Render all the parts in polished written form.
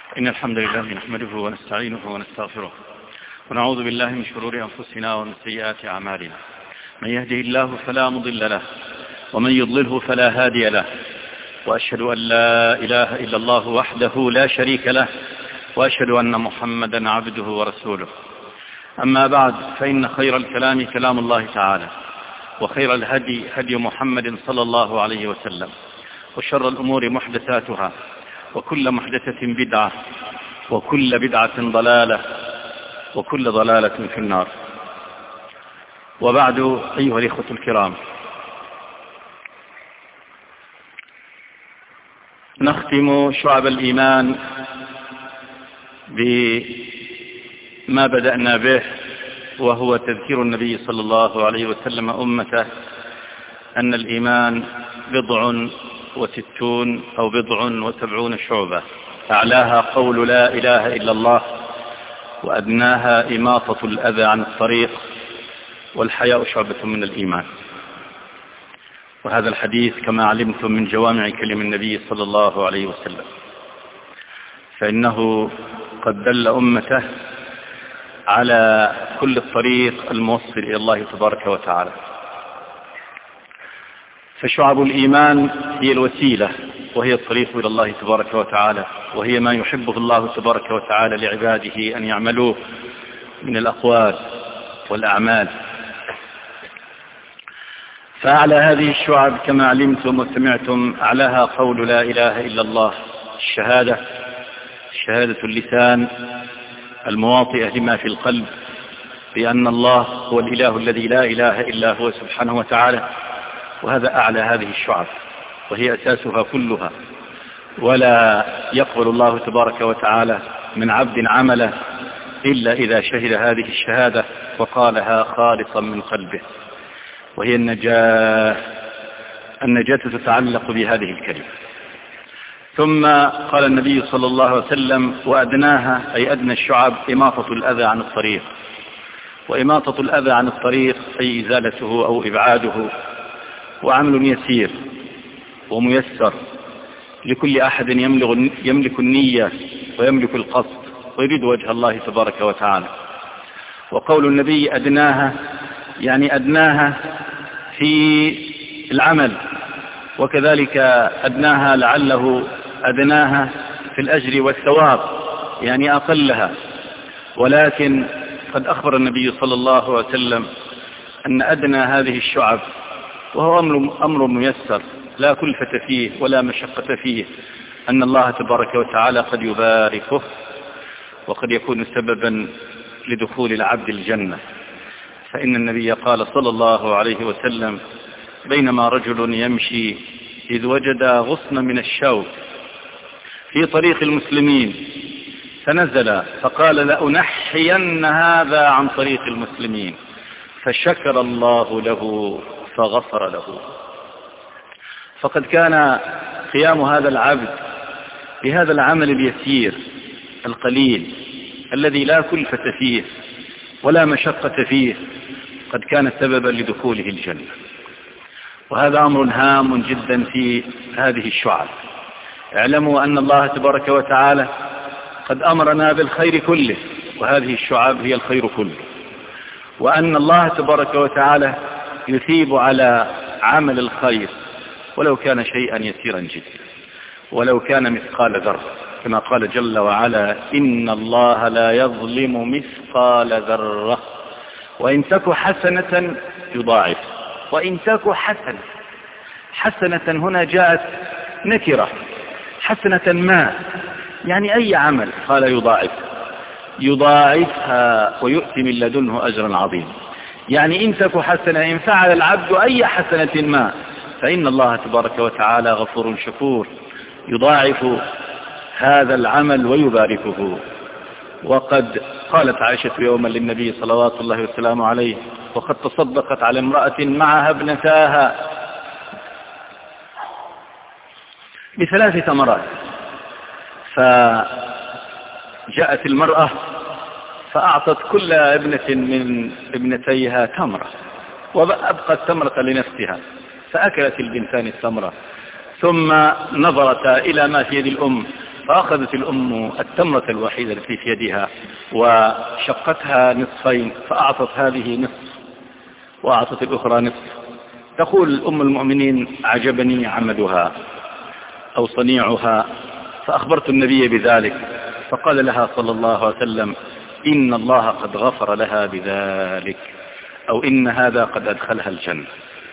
إن الحمد لله نحمده ونستعينه ونستغفره ونعوذ بالله من شرور أنفسنا ومن سيئات أعمالنا. من يهده الله فلا مضل له ومن يضلله فلا هادي له، وأشهد أن لا إله إلا الله وحده لا شريك له، وأشهد أن محمدا عبده ورسوله. أما بعد، فإن خير الكلام كلام الله تعالى، وخير الهدي هدي محمد صلى الله عليه وسلم، وشر الأمور محدثاتها، وكل محدثة بدعة، وكل بدعة ضلالة، وكل ضلالة في النار. وبعد، أيها الإخوة الكرام، نختم شعب الإيمان بما بدأنا به، وهو تذكير النبي صلى الله عليه وسلم أمته أن الإيمان 60 أو 70 شعبة، أعلاها قول لا إله إلا الله، وأدناها إماطة الأذى عن الطريق، والحياء شعبة من الإيمان. وهذا الحديث كما علمتم من جوامع كلم النبي صلى الله عليه وسلم، فإنه قد دل أمته على كل الطريق الموصل إلى الله تبارك وتعالى. فشعب الإيمان هي الوسيلة، وهي الطريق إلى الله تبارك وتعالى، وهي ما يحبه الله تبارك وتعالى لعباده أن يعملوه من الأقوال والأعمال. فأعلى هذه الشعب كما علمتم وسمعتم أعلاها قول لا إله إلا الله، شهادة اللسان المواطئة لما في القلب بأن الله هو الإله الذي لا إله إلا هو سبحانه وتعالى. وهذا أعلى هذه الشعب، وهي أساسها كلها، ولا يقبل الله تبارك وتعالى من عبد عمله إلا إذا شهد هذه الشهادة وقالها خالصا من قلبه، وهي النجاة تتعلق بهذه الكلمة. ثم قال النبي صلى الله عليه وسلم: وأدناها، أي أدنى الشعب، إماطة الأذى عن الطريق. وإماطة الأذى عن الطريق أي إزالته أو إبعاده، وعمل يسير وميسر لكل أحد يملك النية ويملك القصد ويريد وجه الله تبارك وتعالى. وقول النبي أدناها، يعني أدناها في العمل، وكذلك أدناها لعله أدناها في الأجر والثواب، يعني أقلها. ولكن قد أخبر النبي صلى الله عليه وسلم أن أدنى هذه الشعب، وهو أمر ميسر لا كلفة فيه ولا مشقة فيه، أن الله تبارك وتعالى قد يباركه، وقد يكون سببا لدخول العبد الجنة. فإن النبي قال صلى الله عليه وسلم: بينما رجل يمشي إذ وجد غصن من الشوك في طريق المسلمين فنزل فقال: لأنحين هذا عن طريق المسلمين، فشكر الله له فغفر له. فقد كان قيام هذا العبد بهذا العمل اليسير القليل الذي لا كلفة فيه ولا مشقة فيه قد كان سببا لدخوله الجنة. وهذا أمر هام جدا في هذه الشعب. اعلموا أن الله تبارك وتعالى قد أمرنا بالخير كله، وهذه الشعب هي الخير كله، وأن الله تبارك وتعالى يثيب على عمل الخير ولو كان شيئا يسيرا جدا، ولو كان مثقال ذرة، كما قال جل وعلا: إن الله لا يظلم مثقال ذرة وإن تك حسنة يضاعف. وإن تك حسنة هنا جاءت نكرة، حسنة ما، يعني أي عمل، قال يضاعفها ويؤتي من لدنه أجرا عظيما. يعني إن تك حسنة، إن فعل العبد أي حسنة ما، فإن الله تبارك وتعالى غفور شكور، يضاعف هذا العمل ويباركه. وقد قالت عائشة يوما للنبي صلوات الله وسلامه عليه، وقد تصدقت على امرأة معها ابنتاها ب3 تمرات، فجاءت المرأة فأعطت كل ابنة من ابنتيها تمرة، وأبقت تمرة لنفسها، فأكلت البنتان التمرة، ثم نظرتا إلى ما في يد الأم فأخذت الأم التمرة الوحيدة التي في يدها وشقتها نصفين، فأعطت هذه نصف وأعطت الأخرى نصف. تقول أم المؤمنين: عجبني عملها أو صنيعها، فأخبرت النبي بذلك، فقال لها صلى الله عليه وسلم: إن الله قد غفر لها بذلك، أو إن هذا قد أدخلها الجنة.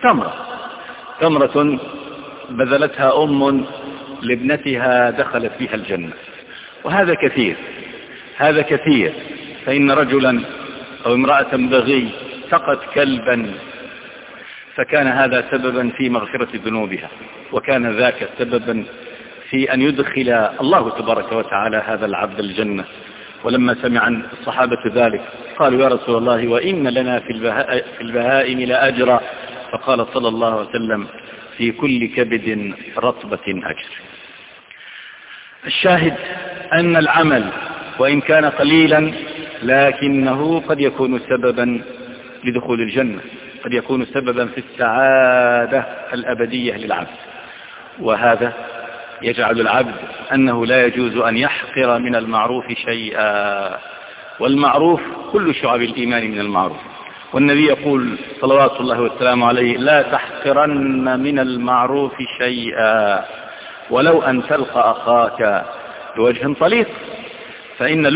تمرة بذلتها أم لابنتها دخلت بها الجنة. وهذا كثير. فإن رجلا أو امرأة بغي سقت كلبا، فكان هذا سببا في مغفرة ذنوبها، وكان ذاك سببا في أن يدخل الله تبارك وتعالى هذا العبد الجنة. ولما سمع الصحابة ذلك قالوا: يا رسول الله، وإن لنا في البهائم لأجرا. فقال صلى الله عليه وسلم: في كل كبد رطبة أجر. الشاهد أن العمل وإن كان قليلا لكنه قد يكون سببا لدخول الجنة، قد يكون سببا في السعادة الأبدية للعبد. وهذا يجعل العبد أنه لا يجوز أن يحقر من المعروف شيئا، والمعروف كل شعب الإيمان من المعروف. والنبي يقول صلوات الله والسلام عليه: لا تحقرن من المعروف شيئا ولو أن تلقى أخاك بوجه طليق، فإن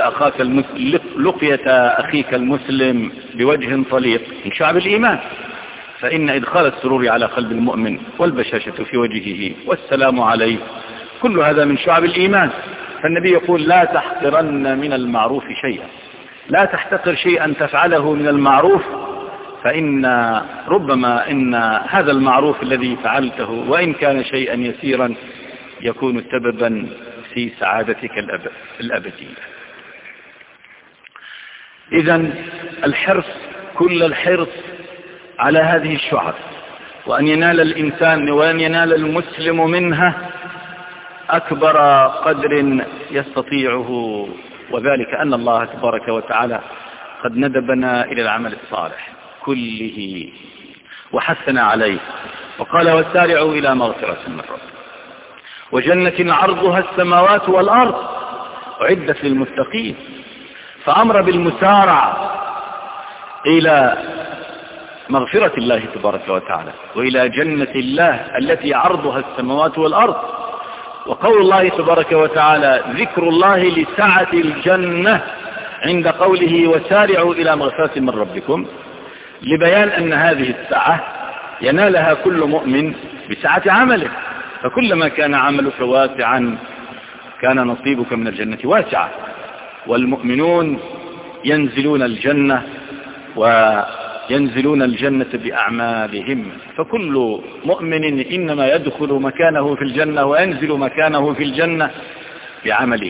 لقية أخيك المسلم بوجه طليق من شعب الإيمان، فإن إدخال السرور على قلب المؤمن والبشاشة في وجهه والسلام عليه كل هذا من شعب الإيمان. فالنبي يقول: لا تحقرن من المعروف شيئا، لا تحتقر شيئا تفعله من المعروف، فإن ربما إن هذا المعروف الذي فعلته وإن كان شيئا يسيرا يكون سببا في سعادتك الأبدية. إذن الحرص، كل الحرص على هذه الشعب، وأن ينال الإنسان وأن ينال المسلم منها أكبر قدر يستطيعه، وذلك أن الله تبارك وتعالى قد ندبنا إلى العمل الصالح كله وحثنا عليه، وقال: وسارعوا إلى مغفرة من ربكم وجنة عرضها السماوات والأرض أعدت للمتقين. فأمر بالمسارعة إلى مغفرة الله تبارك وتعالى وإلى جنة الله التي عرضها السماوات والأرض. وقول الله تبارك وتعالى ذكر الله لسعة الجنة عند قوله: وسارعوا إلى مغفرة من ربكم، لبيان أن هذه السعة ينالها كل مؤمن بسعة عمله، فكلما كان عملك واسعا كان نصيبك من الجنة واسعة. والمؤمنون ينزلون الجنة بأعمالهم، فكل مؤمن إنما يدخل مكانه في الجنة وينزل مكانه في الجنة بعمله،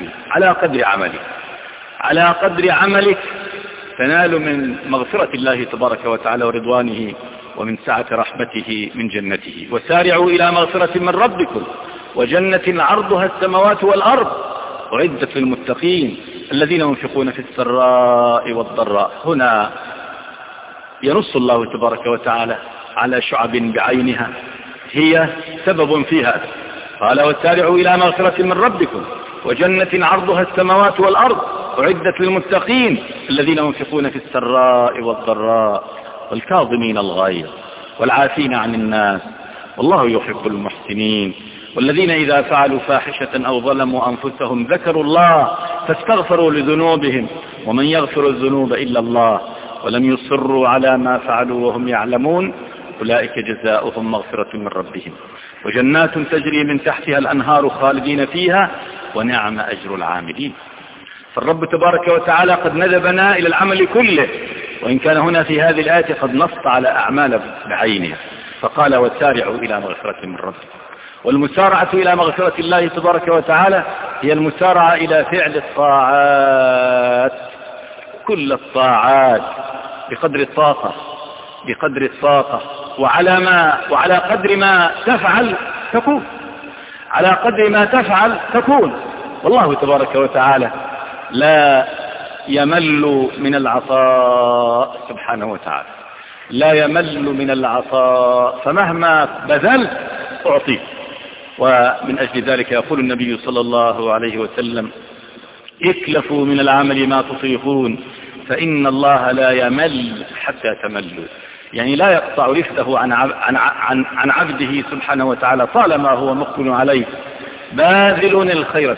على قدر عملك تنال من مغفرة الله تبارك وتعالى ورضوانه ومن سعة رحمته من جنته. وسارعوا إلى مغفرة من ربكم وجنة عرضها السماوات والأرض أعدت للمتقين الذين ينفقون في السراء والضراء. هنا ينص الله تبارك وتعالى على شعب بعينها هي سبب في هذا. قال: وسارعوا إلى مغفرة من ربكم وجنة عرضها السماوات والأرض أعدت للمتقين الذين ينفقون في السراء والضراء والكاظمين الغيظ والعافين عن الناس والله يحب المحسنين والذين إذا فعلوا فاحشة أو ظلموا أنفسهم ذكروا الله فاستغفروا لذنوبهم ومن يغفر الذنوب إلا الله ولم يصروا على ما فعلوا وهم يعلمون أولئك جزاؤهم مغفرة من ربهم وجنات تجري من تحتها الأنهار خالدين فيها ونعم أجر العاملين. فالرب تبارك وتعالى قد ندبنا إلى العمل كله، وإن كان هنا في هذه الآية قد نص على أعمال بعينها، فقال: وسارعوا إلى مغفرة من ربكم. والمسارعة إلى مغفرة الله تبارك وتعالى هي المسارعة إلى فعل الطاعات، كل الطاعات بقدر الطاقة وعلى قدر ما تفعل تكون، على قدر ما تفعل تكون. والله تبارك وتعالى لا يمل من العطاء سبحانه وتعالى، لا يمل من العطاء، فمهما بذلت أعطيك ومن أجل ذلك يقول النبي صلى الله عليه وسلم: اكلفوا من العمل ما تطيقون فإن الله لا يمل حتى تملوا. يعني لا يقطع رفده عن عبده سبحانه وتعالى طالما هو مقبل عليه باذل الخير.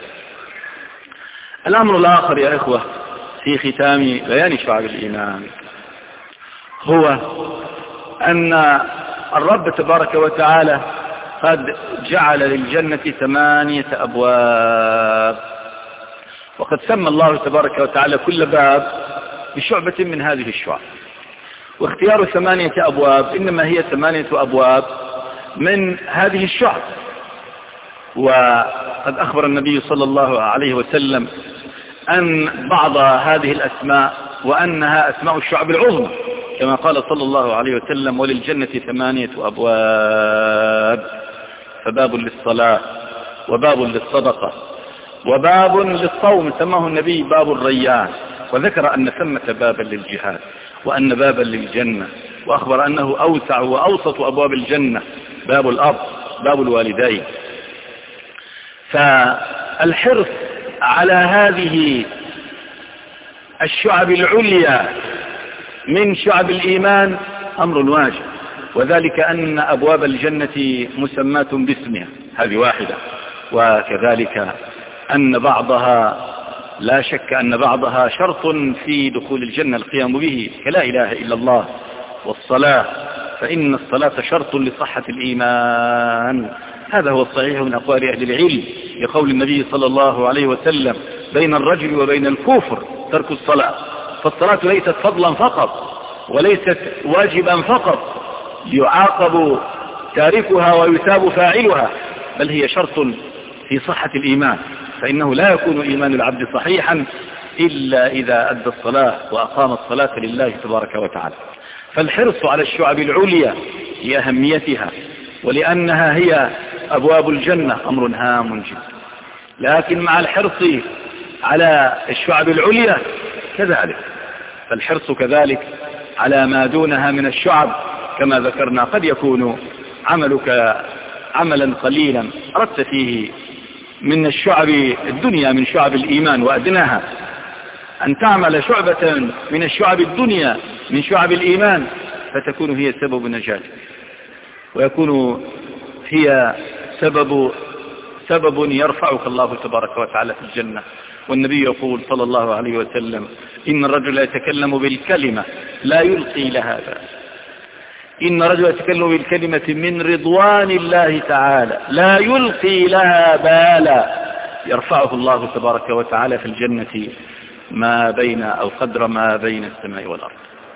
الأمر الآخر يا إخوة في ختام بيان شعب الإيمان هو أن الرب تبارك وتعالى قد جعل للجنة 8 أبواب، وقد سمى الله تبارك وتعالى كل باب بشعبة من هذه الشعب، واختيار 8 أبواب إنما هي 8 أبواب من هذه الشعب. وقد أخبر النبي صلى الله عليه وسلم أن بعض هذه الأسماء وأنها أسماء الشعب العظمى، كما قال صلى الله عليه وسلم: وللجنة 8 أبواب، فباب للصلاة، وباب للصدقة، وباب للصوم سماه النبي باب الريان، وذكر أن ثمة بابا للجهاد، وأن بابا للجنة، وأخبر أنه أوسع وأوسط أبواب الجنة باب الأب، باب الوالدين. فالحرص على هذه الشعب العليا من شعب الإيمان أمر واجب، وذلك أن أبواب الجنة مسماة باسمها، هذه واحدة، وكذلك أن بعضها لا شك أن بعضها شرط في دخول الجنة القيام به، كلا إله إلا الله والصلاة، فإن الصلاة شرط لصحة الإيمان. هذا هو الصحيح من أقوال أهل العلم لقول النبي صلى الله عليه وسلم: بين الرجل وبين الكفر ترك الصلاة. فالصلاة ليست فضلا فقط وليست واجبا فقط يعاقب تاركها ويثاب فاعلها، بل هي شرط في صحة الإيمان، فإنه لا يكون إيمان العبد صحيحا إلا إذا أدى الصلاة وأقام الصلاة لله تبارك وتعالى. فالحرص على الشعب العليا لأهميتها ولأنها هي أبواب الجنة أمر هام جدا، لكن مع الحرص على الشعب العليا كذلك فالحرص كذلك على ما دونها من الشعب، كما ذكرنا قد يكون عملك عملا قليلا أردت فيه من الشعب الدنيا من شعب الإيمان وأدناها، أن تعمل شعبة من الشعب الدنيا من شعب الإيمان فتكون هي سبب نجاتك، ويكون هي سبب يرفعك الله تبارك وتعالى في الجنة. والنبي يقول صلى الله عليه وسلم: إن الرجل يتكلم بالكلمة لا يلقي لها بال، إن الرجل يتكلم بالكلمة من رضوان الله تعالى لا يلقي لها بالا، يرفعه الله تبارك وتعالى في الجنة ما بين أو قدر ما بين السماء والأرض.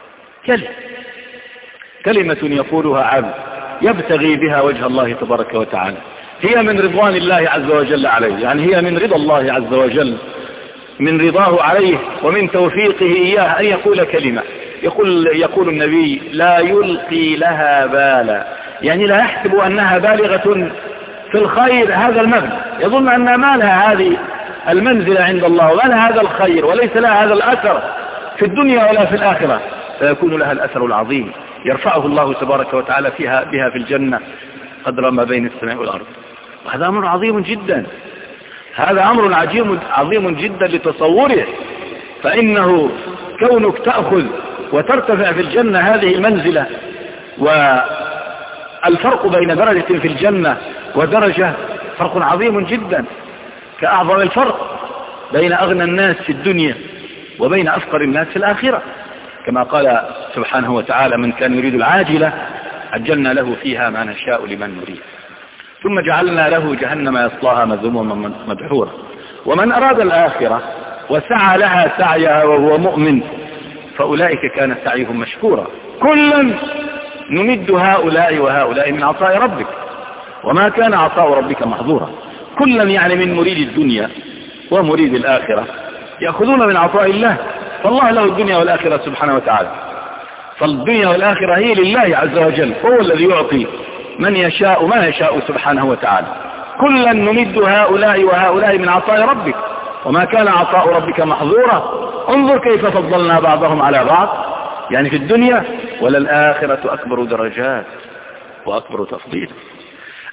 كلمة يقولها عبد يبتغي بها وجه الله تبارك وتعالى، هي من رضوان الله عز وجل عليه، يعني هي من رضا الله عز وجل، من رضاه عليه ومن توفيقه إياه أن يقول كلمة. يقول النبي: لا يلقي لها بالا، يعني لا يحسب أنها بالغة في الخير هذا المبلغ، يظن أنها ما لها هذه المنزلة عند الله وما لها هذا الخير وليس لها هذا الأثر في الدنيا ولا في الآخرة، فيكون لها الأثر العظيم يرفعه الله تبارك وتعالى بها في الجنة قدر ما بين السماء والأرض. وهذا أمر عظيم جدا، هذا أمر عظيم جدا لتصوره، فإنه كونك تأخذ وترتفع في الجنة هذه المنزلة، والفرق بين درجة في الجنة ودرجة فرق عظيم جدا، كأعظم الفرق بين أغنى الناس في الدنيا وبين أفقر الناس في الآخرة، كما قال سبحانه وتعالى: من كان يريد العاجلة عجلنا له فيها ما نشاء لمن نريد ثم جعلنا له جهنم يصلاها مذموما مدحورا ومن أراد الآخرة وسعى لها سعيها وهو مؤمن فأولئك كان سعيهم مشكورا كلا نمد هؤلاء وهؤلاء من عطاء ربك وما كان عطاء ربك محظورا. كلا يعني من مريد الدنيا ومريد الآخرة يأخذون من عطاء الله، فالله له الدنيا والآخرة سبحانه وتعالى، فالدنيا والآخرة هي لله عز وجل، هو الذي يعطي من يشاء ما يشاء سبحانه وتعالى. كلا نمد هؤلاء وهؤلاء من عطاء ربك وما كان عطاء ربك محظورا. انظر كيف فضلنا بعضهم على بعض، يعني في الدنيا، وللآخرة أكبر درجات وأكبر تفضيل.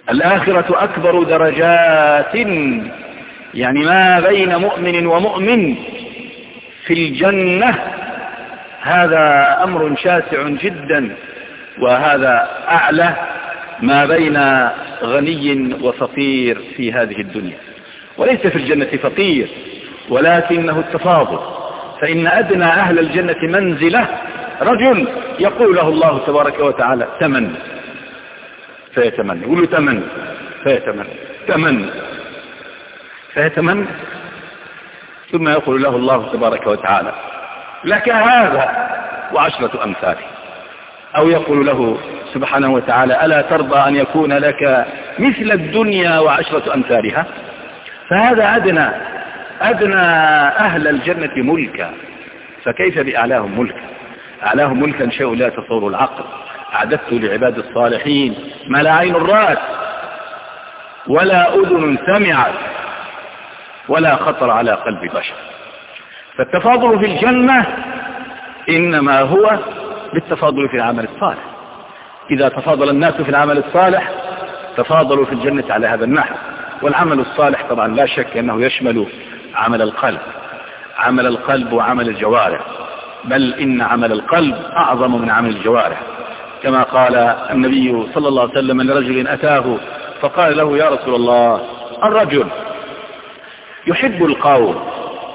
الآخرة أكبر درجات، يعني ما بين مؤمن ومؤمن في الجنة هذا أمر شاسع جدا، وهذا أعلى ما بين غني وفقير في هذه الدنيا. وليس في الجنة فقير، ولكنه التفاضل، فإن أدنى أهل الجنة منزلة رجل يقول له الله تبارك وتعالى تمن فيتمنى، يقول له تمن فيتمنى، تمن فيتمنى، ثم يقول له الله تبارك وتعالى لك هذا وعشرة أمثاله، أو يقول له سبحانه وتعالى ألا ترضى أن يكون لك مثل الدنيا وعشرة أمثالها. فهذا أدنى أهل الجنة ملكا، فكيف بأعلاهم ملكا؟ أعلاهم ملكا شيء لا يتصور العقل. أعددت لعباد الصالحين ما لا عين رأت ولا أذن سمعت ولا خطر على قلب بشر. فالتفاضل في الجنة إنما هو بالتفاضل في العمل الصالح. إذا تفاضل الناس في العمل الصالح تفاضلوا في الجنة على هذا النحو. والعمل الصالح طبعا لا شك أنه يشمل عمل القلب وعمل الجوارح، بل إن عمل القلب أعظم من عمل الجوارح، كما قال النبي صلى الله عليه وسلم لرجل أتاه فقال له يا رسول الله الرجل يحب القوم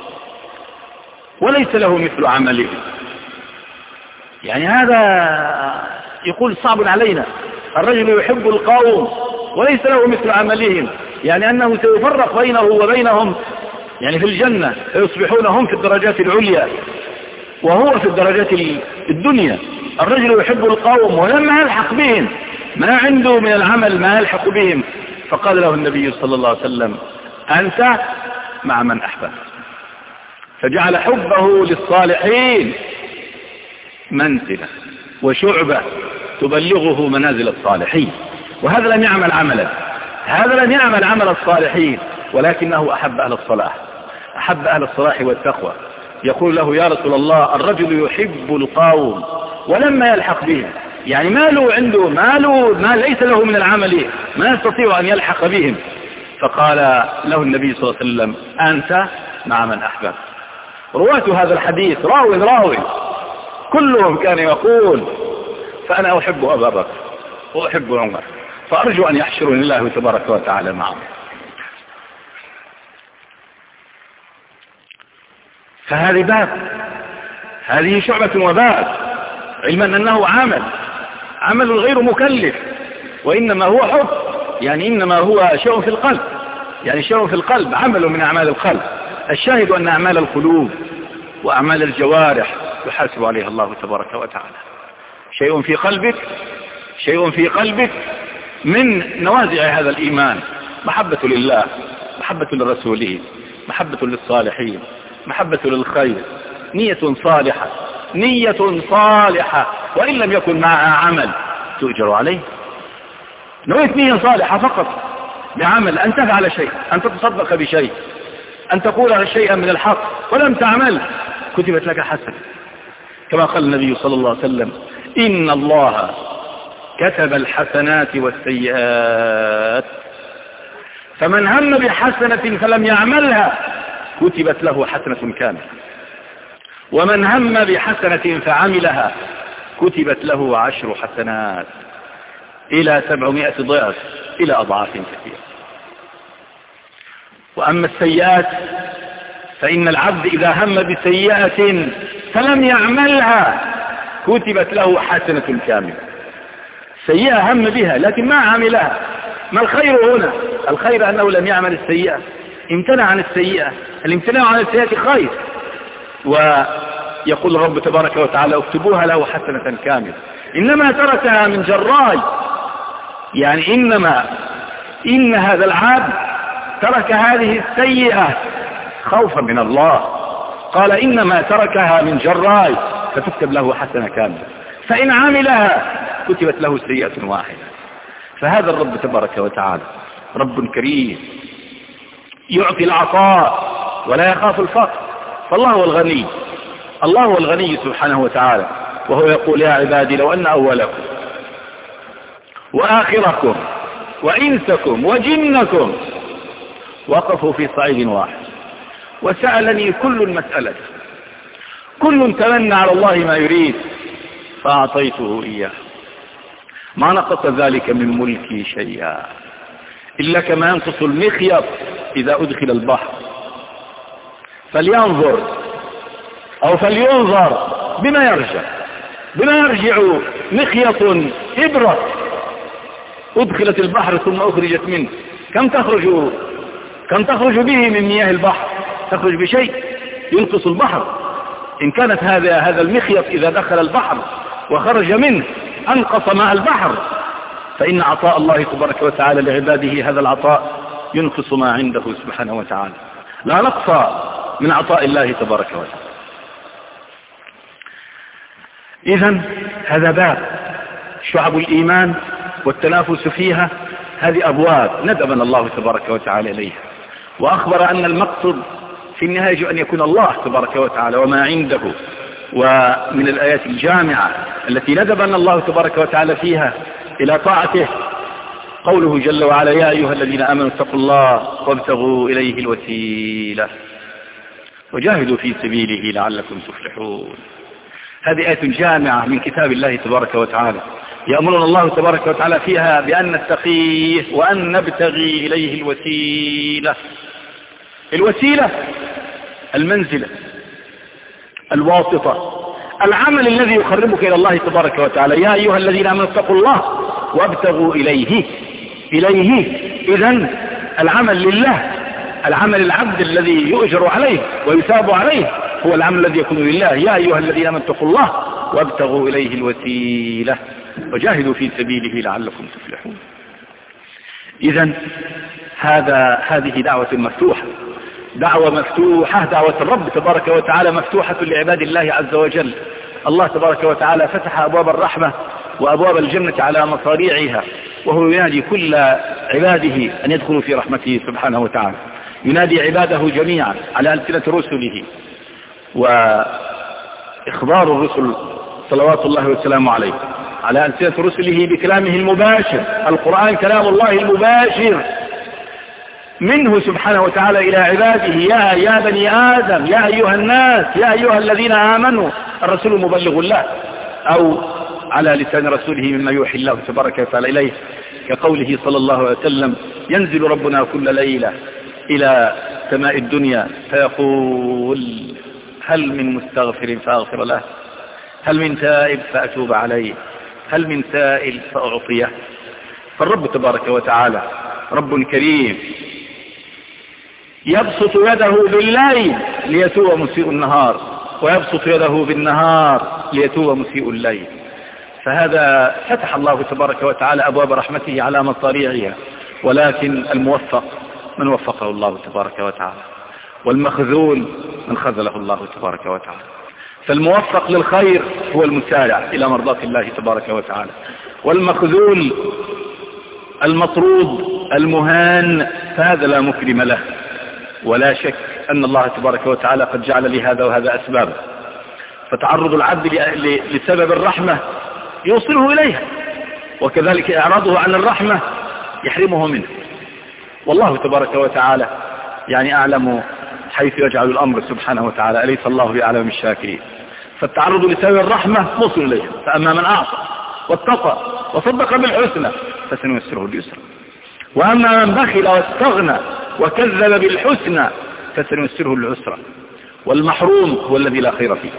وليس له مثل عمله، يعني هذا يقول صعب علينا، الرجل يحب القوم وليس له مثل عملهم، يعني أنه سيفرق بينه وبينهم يعني في الجنة، فيصبحون هم في الدرجات العليا وهو في الدرجات الدنيا. الرجل يحب القوم ولما يلحق بهم ما عنده من العمل ما يلحق بهم، فقال له النبي صلى الله عليه وسلم أنت مع من أحببت، فجعل حبه للصالحين منزلة وشعبة تبلغه منازل الصالحين. وهذا لم يعمل عملا، هذا لم يعمل عمل الصالحين، ولكنه أحب أهل الصلاح والتقوى. يقول له يا رسول الله الرجل يحب القوم ولما يلحق بهم، يعني ما ليس له من العمل ما يستطيع أن يلحق بهم، فقال له النبي صلى الله عليه وسلم أنت مع من أحببت. رواة هذا الحديث راوي كلهم كان يقول فأنا أحب أبا بكر وأحب عمر، فأرجو أن يحشرني الله تبارك وتعالى معهم. فهذه باب، هذه شعبة وباب، علما أنه عمل غير مكلف، وإنما هو حب، يعني إنما هو شيء في القلب، يعني شيء في القلب، عمل من أعمال القلب. الشاهد أن أعمال القلوب وأعمال الجوارح يحاسب عليها الله تبارك وتعالى. شيء في قلبك من نوازع هذا الإيمان، محبة لله، محبة لرسوله، محبة للصالحين، محبة للخير، نية صالحة وإن لم يكن معها عمل تؤجر عليه. نويت نية صالحة فقط بعمل، أن تفعل شيء، أن تتصدق بشيء، أن تقول شيئا من الحق ولم تعمل، كتبت لك حسنة، كما قال النبي صلى الله عليه وسلم إن الله كتب الحسنات والسيئات، فمن هم بحسنة فلم يعملها كتبت له حسنة كاملة، ومن هم بحسنة فعملها كتبت له 10 حسنات إلى 700 ضعف، إلى أضعاف كثيرة. وأما السيئات فإن العبد إذا هم بسيئة فلم يعملها كتبت له حسنة كاملة. سيئة هم بها لكن ما عملها. ما الخير هنا؟ الخير أنه لم يعمل السيئة، امتنع عن السيئة. الامتناع عن السيئة خير. ويقول الرب تبارك وتعالى اكتبوها له حسنة كاملة. إنما تركها من جراي، يعني إن هذا العبد ترك هذه السيئة خوفا من الله، قال إنما تركها من جراي فتكتب له حسنة كاملة، فإن عملها كتبت له سيئة واحدة. فهذا الرب تبارك وتعالى رب كريم يعطي العطاء ولا يخاف الفقر، فالله هو الغني، الله هو الغني سبحانه وتعالى، وهو يقول يا عبادي لو أن أولكم وآخركم وإنسكم وجنكم وقفوا في صعيد واحد وسألني كل المسألة، كل تمنى على الله ما يريد فأعطيته إياه، ما نقص ذلك من ملكي شيئا إلا كما ينقص المخيط إذا أدخل البحر. فلينظر أو فلينظر بما يرجع مخيط إبرة أدخلت البحر ثم أخرجت منه، كم تخرج به من مياه البحر؟ تخرج بشيء ينقص البحر. إن كانت هذا المخيط إذا دخل البحر وخرج منه أنقص ماء البحر، فإن عطاء الله تبارك وتعالى لعباده هذا العطاء ينقص ما عنده سبحانه وتعالى، لا نقص من عطاء الله تبارك وتعالى. إذن هذا باب شعب الإيمان والتنافس فيها، هذه أبواب ندبنا الله تبارك وتعالى إليها، وأخبر أن المقصد في النهاية أن يكون الله تبارك وتعالى وما عنده. ومن الآيات الجامعة التي ندبنا الله تبارك وتعالى فيها إلى طاعته قوله جل وعلا: يا أيها الذين آمنوا اتقوا الله وابتغوا إليه الوسيلة وجاهدوا في سبيله لعلكم تفلحون. هذه آية جامعة من كتاب الله تبارك وتعالى، يأمرنا الله تبارك وتعالى فيها بأن نتقيه وأن نبتغي إليه الوسيلة المنزلة، الواسطة، العمل الذي يقربك إلى الله تبارك وتعالى. يا أيها الذين آمنوا اتقوا الله وابتغوا إليه. إذن العمل لله، العمل العبد الذي يؤجر عليه ويثاب عليه هو العمل الذي يكون لله. يا أيها الذين آمنوا اتقوا الله وابتغوا إليه الوسيلة وجاهدوا في سبيله لعلكم تفلحون. إذن هذه دعوة مفتوحة، دعوة الرب تبارك وتعالى مفتوحة لعباد الله عز وجل. الله تبارك وتعالى فتح أبواب الرحمة وأبواب الجنة على مصاريعها، وهو ينادي كل عباده أن يدخلوا في رحمته سبحانه وتعالى، ينادي عباده جميعا على ألسنة رسله، وإخبار الرسل صلوات الله والسلام عليه على ألسنة رسله بكلامه المباشر. القرآن كلام الله المباشر منه سبحانه وتعالى إلى عباده: يا بني آدم، يا أيها الناس، يا أيها الذين آمنوا. الرسول مبلغ الله، أو على لسان رسوله مما يوحي الله تبارك وتعالى إليه، كقوله صلى الله عليه وسلم: ينزل ربنا كل ليلة إلى سماء الدنيا فيقول: هل من مستغفر فأغفر له، هل من تائب فأتوب عليه، هل من سائل فأعطيه. فالرب تبارك وتعالى رب كريم يبسط يده بالليل ليتوب مسيء النهار، ويبسط يده بالنهار ليتوب مسيء الليل. فهذا فتح الله تبارك وتعالى أبواب رحمته على مصاريعها، ولكن الموفق من وفقه الله تبارك وتعالى، والمخذول من خذله الله تبارك وتعالى. فالموفق للخير هو المسارع إلى مرضاة الله تبارك وتعالى، والمخذول المطرود المهان فهذا لا مكرم له. ولا شك أن الله تبارك وتعالى قد جعل لهذا وهذا أسبابا، فتعرض العبد لسبب الرحمة يوصله إليها، وكذلك إعراضه عن الرحمة يحرمه منه. والله تبارك وتعالى أعلم حيث يجعل الأمر سبحانه وتعالى، أليس الله بأعلم الشاكرين؟ فالتعرض لسبب الرحمة موصل إليها. فأما من أعطى واتقى وصدق بالحسنى فسنيسره اليسرى، وأما من بخل واستغنى وكذب بالحسنى فسنيسره العسرى. والمحروم هو الذي لا خير فيه،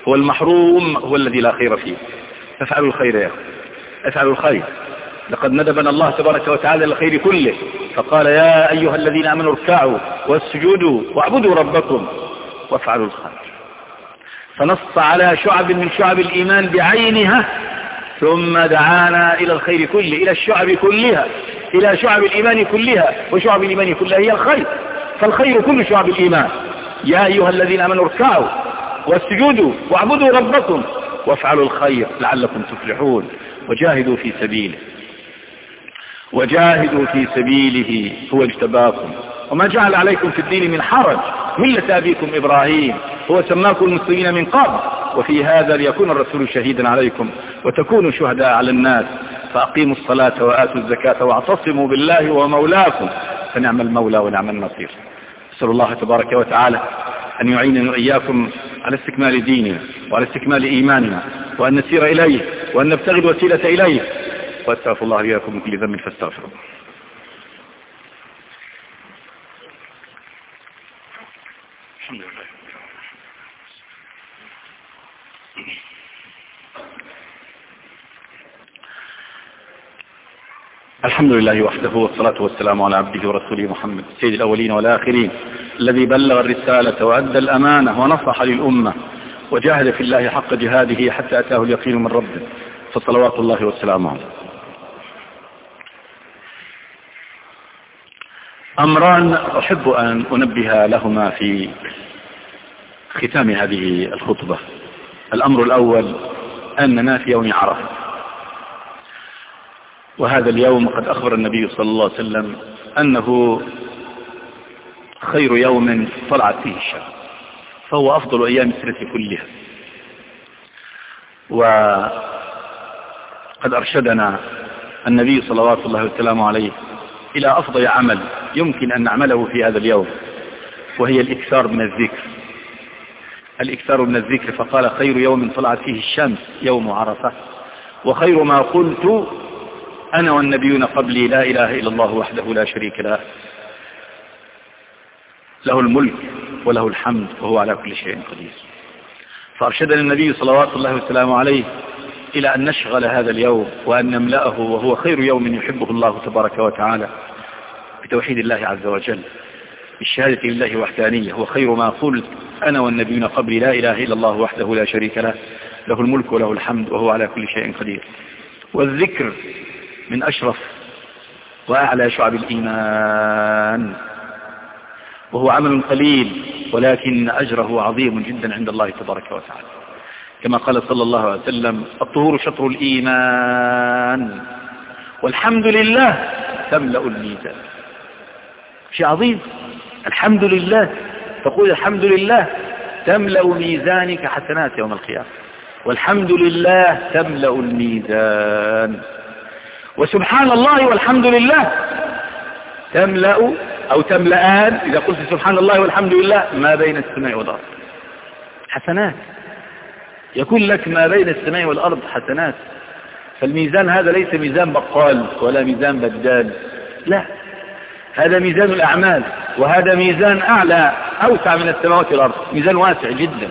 فافعلوا الخير يا أخي، افعلوا الخير. لقد ندبنا الله تبارك وتعالى للخير كله، فقال: يا أيها الذين آمنوا اركعوا واسجدوا واعبدوا ربكم وافعلوا الخير. فنص على شعب من شعب الإيمان بعينها، ثم دعانا إلى الخير كله، إلى الشعب كلها، إلى شعب الإيمان كلها. وشعب الإيمان كلها هي الخير، فالخير كل شعب الإيمان. يا أيها الذين آمنوا اركعوا واسجدوا واعبدوا ربكم وافعلوا الخير لعلكم تفلحون وجاهدوا في سبيله هو اجتباكم وما جعل عليكم في الدين من حرج، ملة أبيكم إبراهيم، هو سماكم المسلمين من قبل وفي هذا ليكون الرسول شهيدا عليكم وتكونوا شهداء على الناس. فأقيموا الصلاة وآتوا الزكاة واعتصموا بالله ومولاكم فنعم المولى ونعم النصير. أسأل الله تبارك وتعالى أن يعيننا وإياكم على استكمال ديننا وعلى استكمال إيماننا، وأن نسير إليه وأن نبتغي الوسيلة إليه. وأستغفر الله لكم من كل ذنب فاستغفروا. الحمد لله. الحمد لله وحده، والصلاة والسلام على عبده ورسوله محمد سيد الأولين والآخرين، الذي بلغ الرسالة وأدى الأمانة ونصح للأمة وجاهد في الله حق جهاده حتى أتاه اليقين من ربه، فصلوات الله والسلام عليه. أمران أحب أن أنبه لهما في ختام هذه الخطبة. الأمر الأول أننا في يوم عرفة، وهذا اليوم قد أخبر النبي صلى الله عليه وسلم أنه خير يوم طلعت فيه الشمس، فهو أفضل أيام السنة كلها. وقد أرشدنا النبي صلوات الله وسلامه عليه إلى أفضل عمل يمكن أن نعمله في هذا اليوم، وهي الإكثار من الذكر. الإكثار من الذكر، فقال خير يوم طلعت فيه الشمس يوم عرفة، وخير ما قلت أنا والنبيون قبلي لا إله إلا الله وحده لا شريك له، له الملك وله الحمد وهو على كل شيء قدير. فأرشدنا النبي صلوات الله وسلامه عليه إلى أن نشغل هذا اليوم وأن نملأه، وهو خير يوم يحبه الله تبارك وتعالى، بتوحيد الله عز وجل، بالشهادة لله وحدانية. وخير ما قلت أنا والنبيون قبلي لا إله إلا الله وحده لا شريك له، له الملك وله الحمد وهو على كل شيء قدير. والذكر من أشرف وأعلى شعب الإيمان، وهو عمل قليل ولكن أجره عظيم جدا عند الله تبارك وتعالى، كما قال صلى الله عليه وسلم الطهور شطر الإيمان والحمد لله تملأ الميزان. شيء عظيم، الحمد لله، تقول الحمد لله تملأ ميزانك حسنات يوم القيامة، والحمد لله تملأ الميزان. وسبحان الله والحمد لله تملأ أو تملأان، إذا قلت سبحان الله والحمد لله، ما بين السماء والأرض حسنات، يكون لك ما بين السماء والأرض حسنات. فالميزان هذا ليس ميزان بقال ولا ميزان بدال، لا، هذا ميزان الأعمال، وهذا ميزان أعلى أوسع من السماوات والأرض، ميزان واسع جدا.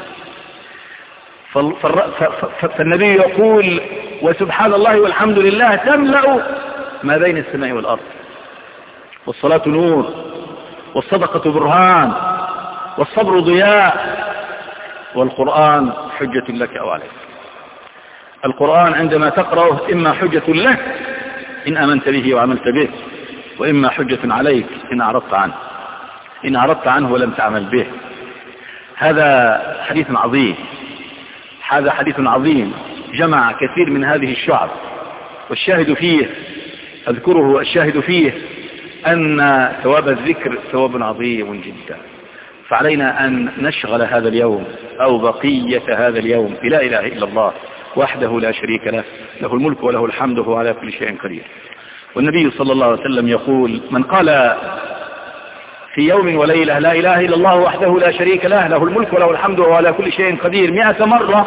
فالنبي يقول وسبحان الله والحمد لله تملأ ما بين السماء والأرض. والصلاة نور، والصدقة برهان، والصبر ضياء، والقرآن حجة لك أو عليك. القرآن عندما تقرأه إما حجة لك إن آمنت به وعملت به، وإما حجة عليك إن أعرضت عنه، إن أعرضت عنه ولم تعمل به. هذا حديث عظيم، هذا حديث عظيم جمع كثير من هذه الشعب، والشاهد فيه أذكره، الشاهد فيه أن ثواب الذكر ثواب عظيم جدا. فعلينا أن نشغل هذا اليوم أو بقية هذا اليوم بلا إله إلا الله وحده لا شريك له، له الملك وله الحمد وهو على كل شيء قدير. والنبي صلى الله عليه وسلم يقول من قال في يوم وليلة لا إله إلا الله وحده لا شريك له، له الملك وله الحمد وهو على كل شيء قدير 100 مرة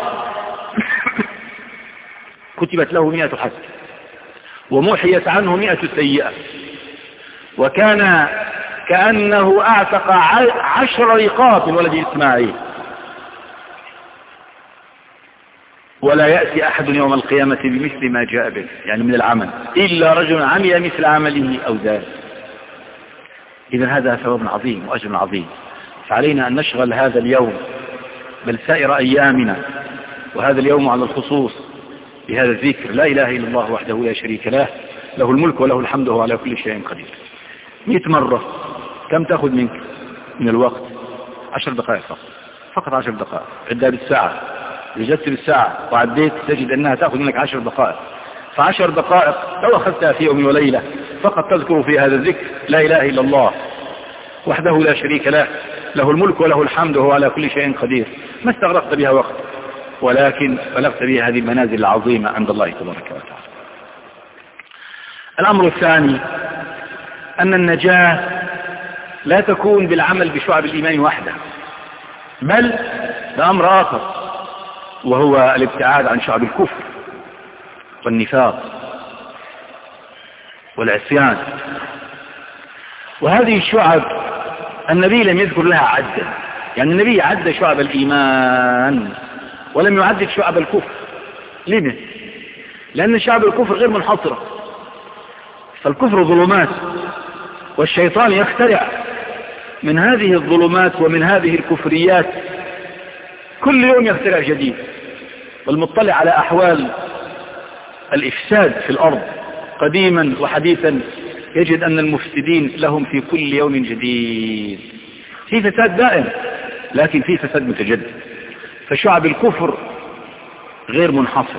كتبت له 100 حسنة ومحيت عنه 100 سيئة، وكان كأنه أعتق 10 رقاب من ولد إسماعيل. ولا يأتي أحد يوم القيامة بمثل ما جاء به، يعني من العمل، إلا رجل عمل مثل عمله أو ذلك. إذن هذا ثواب عظيم وأجر عظيم. فعلينا أن نشغل هذا اليوم بل سائر أيامنا، وهذا اليوم على الخصوص، بهذا الذكر لا إله إلا الله وحده لا شريك له، له الملك وله الحمد وهو على كل شيء قدير. 100 مرة كم تأخذ منك من الوقت؟ 10 دقائق فقط 10 دقائق. عدها بالساعة، وجدت بالساعة وعديت تجد أنها تأخذ منك 10 دقائق. ف10 دقائق لو أخذتها في يوم وليلة فقط تذكر في هذا الذكر لا إله إلا الله وحده لا شريك له، له الملك وله الحمد وهو على كل شيء قدير، ما استغرقت بها وقت، ولكن بلغت بها هذه المنازل العظيمة عند الله تبارك وتعالى. الأمر الثاني أن النجاة لا تكون بالعمل بشعب الإيمان وحده، بل بأمر آخر، وهو الابتعاد عن شعب الكفر والنفاق والعصيان. وهذه الشعب النبي لم يذكر لها عدا، يعني النبي عد شعب الإيمان ولم يعدد شعب الكفر. ليه؟ لأن شعب الكفر غير منحصرة، فالكفر ظلمات، والشيطان يخترع من هذه الظلمات ومن هذه الكفريات كل يوم يخترع جديد. والمطلع على أحوال الإفساد في الأرض قديما وحديثا يجد أن المفسدين لهم في كل يوم جديد، في فساد دائم لكن في فساد متجدد. فشعب الكفر غير منحصر.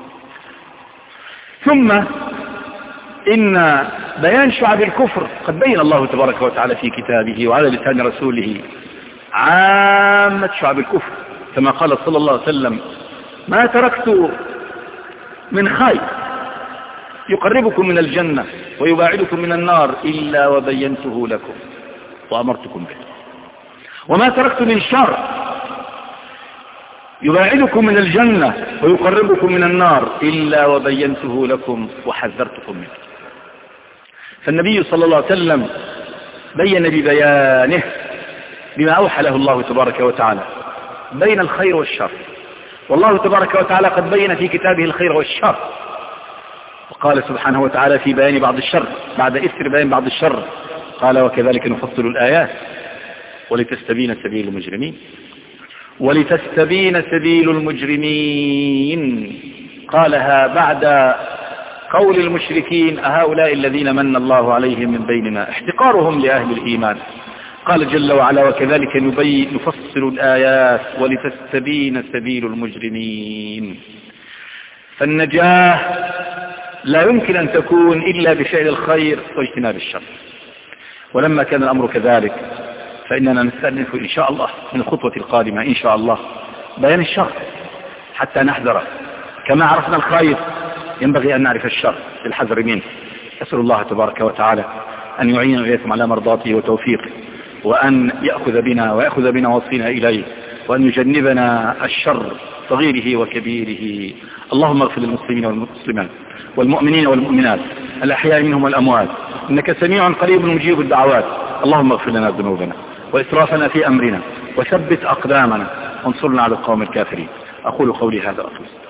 ثم إن بيان شعب الكفر قد بين الله تبارك وتعالى في كتابه وعلى لسان رسوله عامة شعب الكفر، كما قال صلى الله عليه وسلم: ما تركت من خير يقربكم من الجنة ويباعدكم من النار إلا وبينته لكم وأمرتكم به، وما تركت من شر يباعدكم من الجنة ويقربكم من النار إلا وبينته لكم وحذرتكم منه. فالنبي صلى الله عليه وسلم بين ببيانه بما أوحى له الله تبارك وتعالى بين الخير والشر، والله تبارك وتعالى قد بين في كتابه الخير والشر، وقال سبحانه وتعالى في بيان بعض الشر بعد إثر بيان بعض الشر قال: وكذلك نفصل الآيات ولتستبين سبيل المجرمين. ولتستبين سبيل المجرمين قالها بعد قول المشركين: أهؤلاء الذين من الله عليهم من بيننا، احتقارهم لأهل الإيمان. قال جل وعلا: وكذلك نفصل الآيات ولتستبين سبيل المجرمين. فالنجاة لا يمكن أن تكون إلا بفعل الخير واجتناب الشر. ولما كان الأمر كذلك فإننا نستأنف إن شاء الله من الخطوة القادمة إن شاء الله بيان الشر حتى نحذره، كما عرفنا الخير ينبغي أن نعرف الشر للحذر منه. أسأل الله تبارك وتعالى أن يعين إليكم على مرضاته وتوفيقه، وأن يأخذ بنا وصينا إليه، وأن يجنبنا الشر صغيره وكبيره. اللهم اغفر للمسلمين والمسلمات والمؤمنين والمؤمنات الأحياء منهم والأموات، إنك سميع قريب مجيب الدعوات. اللهم اغفر لنا ذنوبنا وإسرافنا في أمرنا، وثبت أقدامنا، وانصرنا على القوم الكافرين. أقول قولي هذا أخلص.